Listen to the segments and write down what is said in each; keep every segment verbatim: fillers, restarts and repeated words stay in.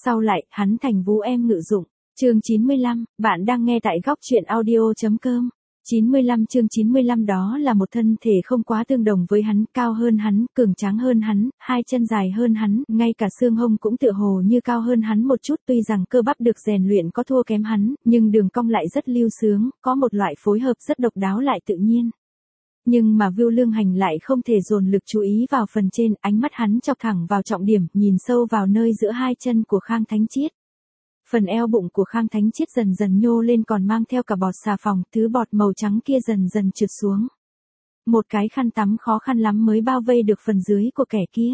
Sau lại, hắn thành vú em ngự dụng. Chương chín mươi lăm, bạn đang nghe tại góc truyện audio.com. chín mươi lăm chương chín mươi lăm đó là một thân thể không quá tương đồng với hắn, cao hơn hắn, cường tráng hơn hắn, hai chân dài hơn hắn, ngay cả xương hông cũng tựa hồ như cao hơn hắn một chút, tuy rằng cơ bắp được rèn luyện có thua kém hắn, nhưng đường cong lại rất lưu sướng, có một loại phối hợp rất độc đáo lại tự nhiên. Nhưng mà Vưu Lương Hành lại không thể dồn lực chú ý vào phần trên, ánh mắt hắn chọc thẳng vào trọng điểm, nhìn sâu vào nơi giữa hai chân của Khang Thánh Triết. Phần eo bụng của Khang Thánh Triết dần dần nhô lên còn mang theo cả bọt xà phòng, thứ bọt màu trắng kia dần dần trượt xuống. Một cái khăn tắm khó khăn lắm mới bao vây được phần dưới của kẻ kia.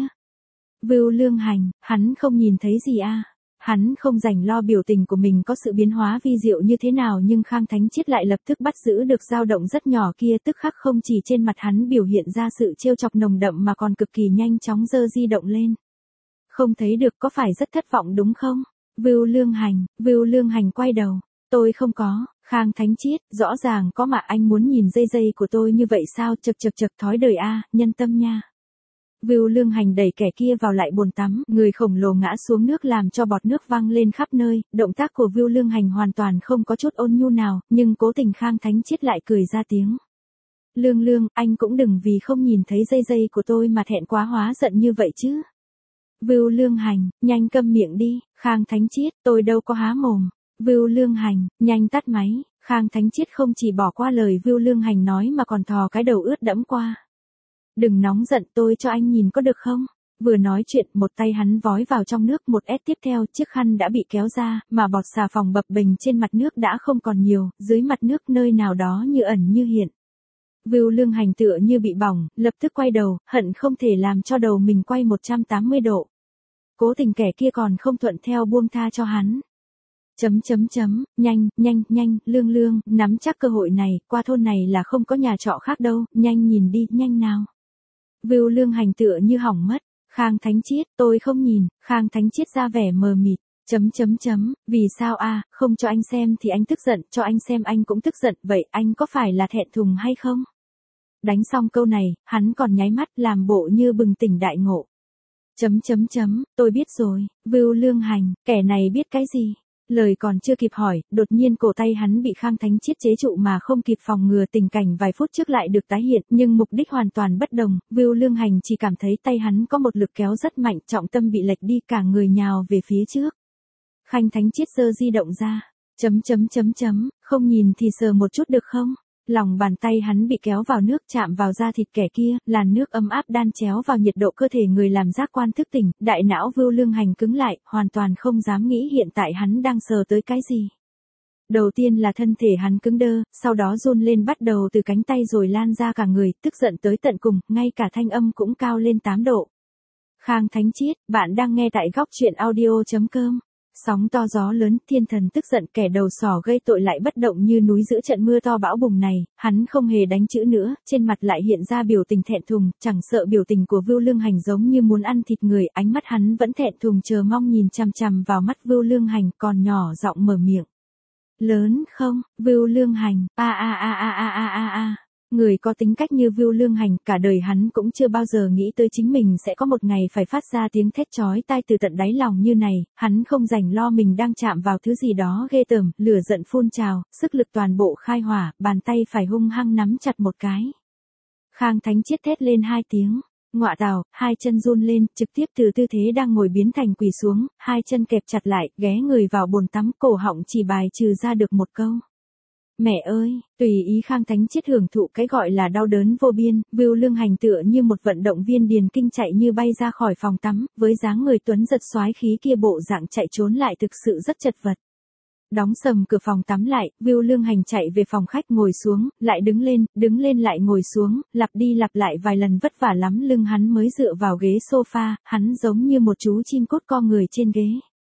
Vưu Lương Hành, hắn không nhìn thấy gì à? Hắn không rảnh lo biểu tình của mình có sự biến hóa vi diệu như thế nào, nhưng Khang Thánh Triết lại lập tức bắt giữ được dao động rất nhỏ kia, tức khắc không chỉ trên mặt hắn biểu hiện ra sự trêu chọc nồng đậm mà còn cực kỳ nhanh chóng giơ di động lên. Không thấy được, có phải rất thất vọng đúng không? Vưu Lương Hành, Vưu Lương Hành quay đầu. Tôi không có. Khang Thánh Triết, rõ ràng có mà anh muốn nhìn dây dây của tôi như vậy sao? Chật chật chật, thói đời a, nhân tâm nha. Vưu Lương Hành đẩy kẻ kia vào lại bồn tắm, người khổng lồ ngã xuống nước làm cho bọt nước văng lên khắp nơi, động tác của Vưu Lương Hành hoàn toàn không có chút ôn nhu nào, nhưng cố tình Khang Thánh Triết lại cười ra tiếng. Lương Lương, anh cũng đừng vì không nhìn thấy dây dây của tôi mà thẹn quá hóa giận như vậy chứ. Vưu Lương Hành, nhanh câm miệng đi. Khang Thánh Triết, tôi đâu có há mồm. Vưu Lương Hành, nhanh tắt máy. Khang Thánh Triết không chỉ bỏ qua lời Vưu Lương Hành nói mà còn thò cái đầu ướt đẫm qua. Đừng nóng giận, tôi cho anh nhìn có được không? Vừa nói chuyện, một tay hắn vói vào trong nước, một ét tiếp theo, chiếc khăn đã bị kéo ra, mà bọt xà phòng bập bềnh trên mặt nước đã không còn nhiều, dưới mặt nước nơi nào đó như ẩn như hiện. Vưu Lương Hành tựa như bị bỏng, lập tức quay đầu, hận không thể làm cho đầu mình quay một trăm tám mươi độ. Cố tình kẻ kia còn không thuận theo buông tha cho hắn. Chấm chấm chấm, nhanh, nhanh, nhanh, Lương Lương, nắm chắc cơ hội này, qua thôn này là không có nhà trọ khác đâu, nhanh nhìn đi, nhanh nào. Vưu Lương Hành tựa như hỏng mất. Khang Thánh Triết, tôi không nhìn. Khang Thánh Triết ra vẻ mờ mịt. Chấm chấm chấm, vì sao a, à, không cho anh xem thì anh tức giận, cho anh xem anh cũng tức giận, vậy anh có phải là thẹn thùng hay không? Đánh xong câu này, hắn còn nháy mắt làm bộ như bừng tỉnh đại ngộ. Chấm chấm chấm, tôi biết rồi. Vưu Lương Hành, kẻ này biết cái gì? Lời còn chưa kịp hỏi, đột nhiên cổ tay hắn bị Khang Thánh Triết chế trụ mà không kịp phòng ngừa, tình cảnh vài phút trước lại được tái hiện, nhưng mục đích hoàn toàn bất đồng. Vưu Lương Hành chỉ cảm thấy tay hắn có một lực kéo rất mạnh, trọng tâm bị lệch đi, cả người nhào về phía trước. Khang Thánh Triết giơ di động ra. Chấm chấm chấm chấm, không nhìn thì sờ một chút được không? Lòng bàn tay hắn bị kéo vào nước, chạm vào da thịt kẻ kia, làn nước ấm áp đan chéo vào nhiệt độ cơ thể người làm giác quan thức tỉnh, đại não Vưu Lương Hành cứng lại, hoàn toàn không dám nghĩ hiện tại hắn đang sờ tới cái gì. Đầu tiên là thân thể hắn cứng đơ, sau đó run lên bắt đầu từ cánh tay rồi lan ra cả người, tức giận tới tận cùng, ngay cả thanh âm cũng cao lên tám độ. Khang Thánh Triết, bạn đang nghe tại góc truyện audio.com. Sóng to gió lớn, thiên thần tức giận, kẻ đầu sỏ gây tội lại bất động như núi giữa trận mưa to bão bùng này, hắn không hề đánh chữ nữa, trên mặt lại hiện ra biểu tình thẹn thùng, chẳng sợ biểu tình của Vưu Lương Hành giống như muốn ăn thịt người, ánh mắt hắn vẫn thẹn thùng chờ mong nhìn chằm chằm vào mắt Vưu Lương Hành, còn nhỏ giọng mở miệng. Lớn không? Vưu Lương Hành, a a a a a a a a. Người có tính cách như Vưu Lương Hành, cả đời hắn cũng chưa bao giờ nghĩ tới chính mình sẽ có một ngày phải phát ra tiếng thét chói tai từ tận đáy lòng như này, hắn không rảnh lo mình đang chạm vào thứ gì đó ghê tởm, lửa giận phun trào, sức lực toàn bộ khai hỏa, bàn tay phải hung hăng nắm chặt một cái. Khang Thánh Triết thét lên hai tiếng, ngọa tào, hai chân run lên, trực tiếp từ tư thế đang ngồi biến thành quỳ xuống, hai chân kẹp chặt lại, ghé người vào bồn tắm, cổ họng chỉ bài trừ ra được một câu. Mẹ ơi, tùy ý. Khang Thánh Triết hưởng thụ cái gọi là đau đớn vô biên, Vưu Lương Hành tựa như một vận động viên điền kinh chạy như bay ra khỏi phòng tắm, với dáng người tuấn giật soái khí kia bộ dạng chạy trốn lại thực sự rất chật vật. Đóng sầm cửa phòng tắm lại, Vưu Lương Hành chạy về phòng khách ngồi xuống, lại đứng lên, đứng lên lại ngồi xuống, lặp đi lặp lại vài lần vất vả lắm lưng hắn mới dựa vào ghế sofa, hắn giống như một chú chim cút co người trên ghế.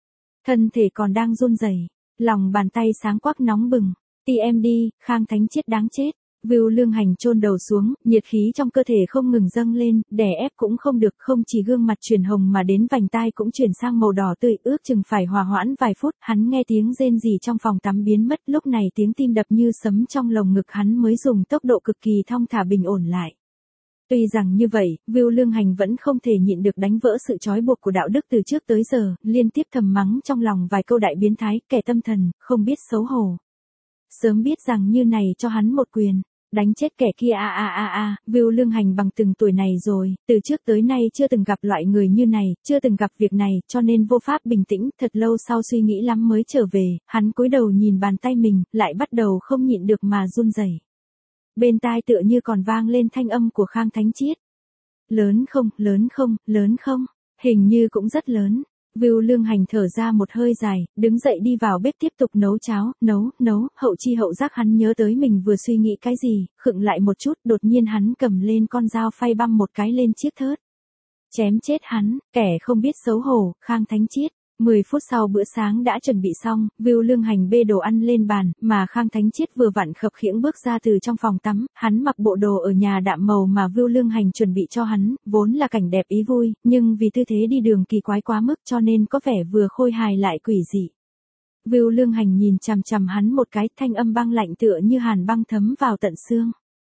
Thân thể còn đang run rẩy, lòng bàn tay sáng quắc nóng bừng. tê em đê, Khang Thánh Triết đáng chết. Vưu Lương Hành chôn đầu xuống, nhiệt khí trong cơ thể không ngừng dâng lên, đè ép cũng không được, không chỉ gương mặt chuyển hồng mà đến vành tai cũng chuyển sang màu đỏ tươi, ước chừng phải hòa hoãn vài phút, hắn nghe tiếng rên rỉ trong phòng tắm biến mất, lúc này tiếng tim đập như sấm trong lồng ngực hắn mới dùng tốc độ cực kỳ thong thả bình ổn lại. Tuy rằng như vậy, Vưu Lương Hành vẫn không thể nhịn được đánh vỡ sự trói buộc của đạo đức từ trước tới giờ, liên tiếp thầm mắng trong lòng vài câu đại biến thái, kẻ tâm thần, không biết xấu hổ. Sớm biết rằng như này cho hắn một quyền, đánh chết kẻ kia a a a a, Vưu Lương Hành bằng từng tuổi này rồi, từ trước tới nay chưa từng gặp loại người như này, chưa từng gặp việc này, cho nên vô pháp bình tĩnh, thật lâu sau suy nghĩ lắm mới trở về, hắn cúi đầu nhìn bàn tay mình, lại bắt đầu không nhịn được mà run rẩy. Bên tai tựa như còn vang lên thanh âm của Khang Thánh Triết. Lớn không, lớn không, lớn không, hình như cũng rất lớn. Vưu Lương Hành thở ra một hơi dài, đứng dậy đi vào bếp tiếp tục nấu cháo, nấu, nấu, hậu chi hậu giác hắn nhớ tới mình vừa suy nghĩ cái gì, khựng lại một chút, đột nhiên hắn cầm lên con dao phay băm một cái lên chiếc thớt. Chém chết hắn, kẻ không biết xấu hổ, Khang Thánh Triết. mười phút sau bữa sáng đã chuẩn bị xong, Vưu Lương Hành bê đồ ăn lên bàn, mà Khang Thánh Triết vừa vặn khập khiễng bước ra từ trong phòng tắm, hắn mặc bộ đồ ở nhà đạm màu mà Vưu Lương Hành chuẩn bị cho hắn, vốn là cảnh đẹp ý vui, nhưng vì tư thế đi đường kỳ quái quá mức cho nên có vẻ vừa khôi hài lại quỷ dị. Vưu Lương Hành nhìn chằm chằm hắn một cái, thanh âm băng lạnh tựa như hàn băng thấm vào tận xương.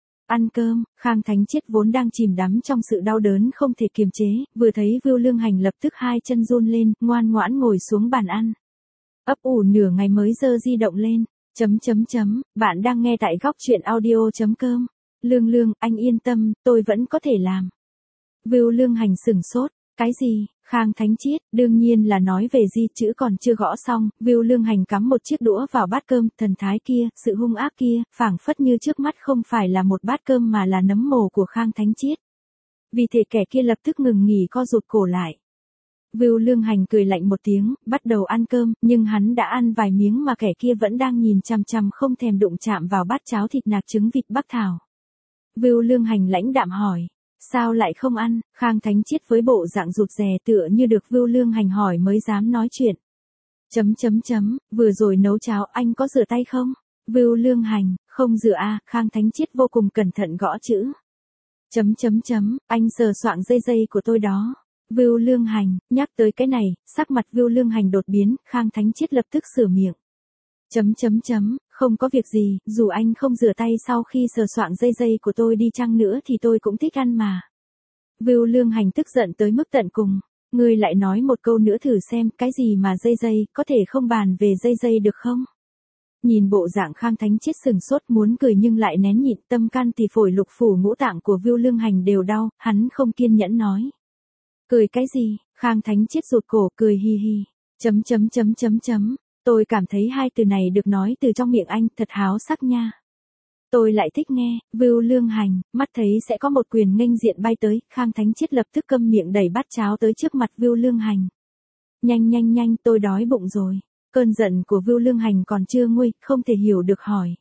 Ăn cơm, Khang Thánh Triết vốn đang chìm đắm trong sự đau đớn không thể kiềm chế, vừa thấy Vưu Lương Hành lập tức hai chân run lên, ngoan ngoãn ngồi xuống bàn ăn. Ấp ủ nửa ngày mới giơ di động lên, chấm chấm chấm, bạn đang nghe tại góc truyện audio chấm com. Lương Lương, anh yên tâm, tôi vẫn có thể làm. Vưu Lương Hành sửng sốt, cái gì? Khang Thánh Triết, đương nhiên là nói về di chữ còn chưa gõ xong, Vưu Lương Hành cắm một chiếc đũa vào bát cơm, thần thái kia, sự hung ác kia, phảng phất như trước mắt không phải là một bát cơm mà là nấm mồ của Khang Thánh Triết. Vì thế kẻ kia lập tức ngừng nghỉ co rụt cổ lại. Vưu Lương Hành cười lạnh một tiếng, bắt đầu ăn cơm, nhưng hắn đã ăn vài miếng mà kẻ kia vẫn đang nhìn chằm chằm không thèm đụng chạm vào bát cháo thịt nạc trứng vịt bắc thảo. Vưu Lương Hành lãnh đạm hỏi. Sao lại không ăn? Khang Thánh Triết với bộ dạng rụt rè tựa như được Vưu Lương Hành hỏi mới dám nói chuyện. Chấm chấm chấm, vừa rồi nấu cháo anh có rửa tay không? Vưu Lương Hành, không rửa a, Khang Thánh Triết vô cùng cẩn thận gõ chữ. Chấm chấm chấm, anh sờ soạng dây dây của tôi đó. Vưu Lương Hành, nhắc tới cái này, sắc mặt Vưu Lương Hành đột biến, Khang Thánh Triết lập tức sửa miệng. Chấm chấm chấm, không có việc gì, dù anh không rửa tay sau khi sờ soạng dây dây của tôi đi chăng nữa thì tôi cũng thích ăn mà. Vưu Lương Hành tức giận tới mức tận cùng, ngươi lại nói một câu nữa thử xem, cái gì mà dây dây, có thể không bàn về dây dây được không? Nhìn bộ dạng Khang Thánh Triết sừng sốt muốn cười nhưng lại nén nhịn, tâm can tỳ phổi lục phủ ngũ tạng của Vưu Lương Hành đều đau, hắn không kiên nhẫn nói. Cười cái gì? Khang Thánh Triết rụt cổ cười hi hi, chấm chấm chấm chấm chấm. Tôi cảm thấy hai từ này được nói từ trong miệng anh thật háo sắc nha. Tôi lại thích nghe. Vưu Lương Hành, mắt thấy sẽ có một quyền nghênh diện bay tới, Khang Thánh Triết lập tức câm miệng đẩy bát cháo tới trước mặt Vưu Lương Hành. Nhanh nhanh nhanh, tôi đói bụng rồi. Cơn giận của Vưu Lương Hành còn chưa nguôi, không thể hiểu được hỏi.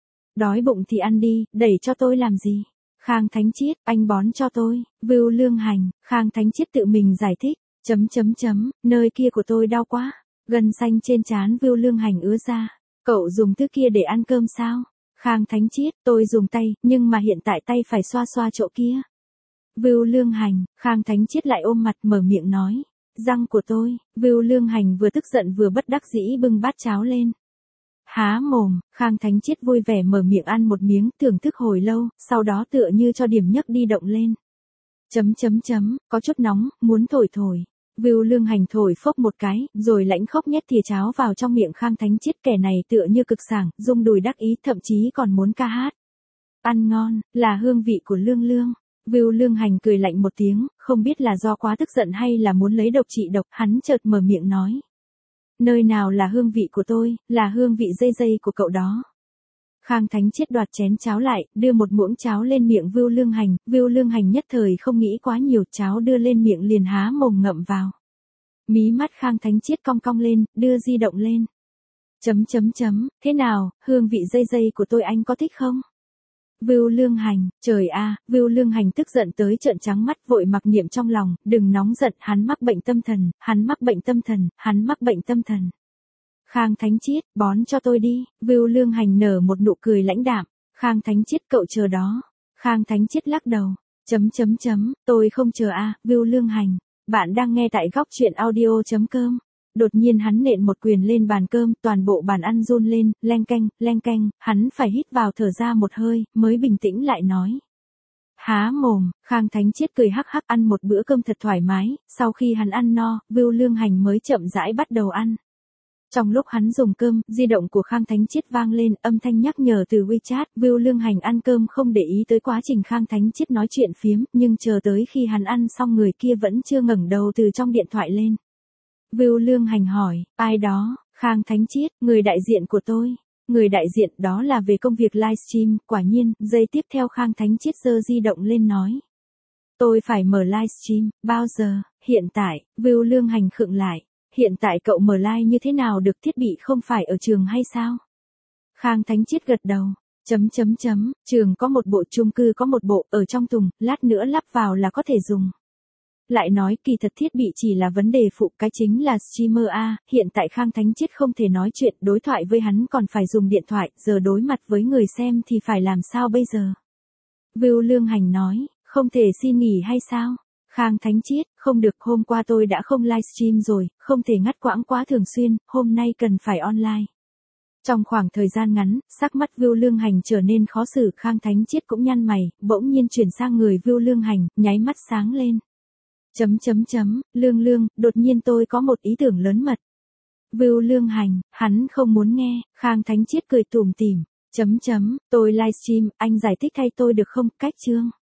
Đói bụng thì ăn đi, đẩy cho tôi làm gì? Khang Thánh Triết, anh bón cho tôi. Vưu Lương Hành, Khang Thánh Triết tự mình giải thích. Chấm chấm chấm, nơi kia của tôi đau quá. Gân xanh trên trán Vưu Lương Hành ứa ra. Cậu dùng thứ kia để ăn cơm sao? Khang Thánh Triết, tôi dùng tay, nhưng mà hiện tại tay phải xoa xoa chỗ kia. Vưu Lương Hành, Khang Thánh Triết lại ôm mặt mở miệng nói. Răng của tôi. Vưu Lương Hành vừa tức giận vừa bất đắc dĩ bưng bát cháo lên. Há mồm, Khang Thánh Triết vui vẻ mở miệng ăn một miếng, thưởng thức hồi lâu, sau đó tựa như cho điểm nhấc đi động lên. Chấm chấm chấm, có chút nóng, muốn thổi thổi. Vưu Lương Hành thổi phốc một cái, rồi lãnh khốc nhét thìa cháo vào trong miệng Khang Thánh Triết, kẻ này tựa như cực sảng, rung đùi đắc ý, thậm chí còn muốn ca hát. Ăn ngon, là hương vị của Lương Lương. Vưu Lương Hành cười lạnh một tiếng, không biết là do quá tức giận hay là muốn lấy độc trị độc, hắn chợt mở miệng nói. Nơi nào là hương vị của tôi, là hương vị dây dây của cậu đó. Khang Thánh Triết đoạt chén cháo lại, đưa một muỗng cháo lên miệng Vưu Lương Hành, Vưu Lương Hành nhất thời không nghĩ quá nhiều, cháo đưa lên miệng liền há mồm ngậm vào. Mí mắt Khang Thánh Triết cong cong lên, đưa di động lên. Chấm chấm chấm, thế nào, hương vị dây dây của tôi anh có thích không? Vưu Lương Hành, trời a, Vưu Lương Hành tức giận tới trợn trắng mắt, vội mặc niệm trong lòng, đừng nóng giận, hắn mắc bệnh tâm thần, hắn mắc bệnh tâm thần, hắn mắc bệnh tâm thần. Khang Thánh Triết, bón cho tôi đi. Vưu Lương Hành nở một nụ cười lãnh đạm. Khang Thánh Triết, cậu chờ đó. Khang Thánh Triết lắc đầu. Chấm chấm chấm, tôi không chờ a, Vưu Lương Hành. Bạn đang nghe tại góc truyện audio chấm com. Đột nhiên hắn nện một quyền lên bàn cơm, toàn bộ bàn ăn run lên, leng keng, leng keng, hắn phải hít vào thở ra một hơi, mới bình tĩnh lại nói. Há mồm, Khang Thánh Triết cười hắc hắc ăn một bữa cơm thật thoải mái, sau khi hắn ăn no, Vưu Lương Hành mới chậm rãi bắt đầu ăn. Trong lúc hắn dùng cơm, di động của Khang Thánh Triết vang lên, âm thanh nhắc nhở từ WeChat, Vưu Lương Hành ăn cơm không để ý tới quá trình Khang Thánh Triết nói chuyện phiếm, nhưng chờ tới khi hắn ăn xong người kia vẫn chưa ngẩng đầu từ trong điện thoại lên. Vưu Lương Hành hỏi, ai đó? Khang Thánh Triết, người đại diện của tôi. Người đại diện đó là về công việc livestream, quả nhiên, giây tiếp theo Khang Thánh Triết giơ di động lên nói. Tôi phải mở livestream, bao giờ? Hiện tại, Vưu Lương Hành khựng lại. Hiện tại cậu mở live như thế nào được, thiết bị không phải ở trường hay sao? Khang Thánh Triết gật đầu. Chấm chấm chấm, trường có một bộ, chung cư có một bộ, ở trong tùng, lát nữa lắp vào là có thể dùng. Lại nói kỳ thật thiết bị chỉ là vấn đề phụ, cái chính là streamer a, hiện tại Khang Thánh Triết không thể nói chuyện, đối thoại với hắn còn phải dùng điện thoại, giờ đối mặt với người xem thì phải làm sao bây giờ? Vưu Lương Hành nói, không thể xin nghỉ hay sao? Khang Thánh Triết, không được, hôm qua tôi đã không livestream rồi, không thể ngắt quãng quá thường xuyên, hôm nay cần phải online. Trong khoảng thời gian ngắn, sắc mắt Vưu Lương Hành trở nên khó xử, Khang Thánh Triết cũng nhăn mày, bỗng nhiên chuyển sang người Vưu Lương Hành, nháy mắt sáng lên. Chấm chấm chấm, Lương Lương, đột nhiên tôi có một ý tưởng lớn mật. Vưu Lương Hành, hắn không muốn nghe, Khang Thánh Triết cười tủm tỉm. Chấm chấm, tôi livestream, anh giải thích thay tôi được không, cách chương.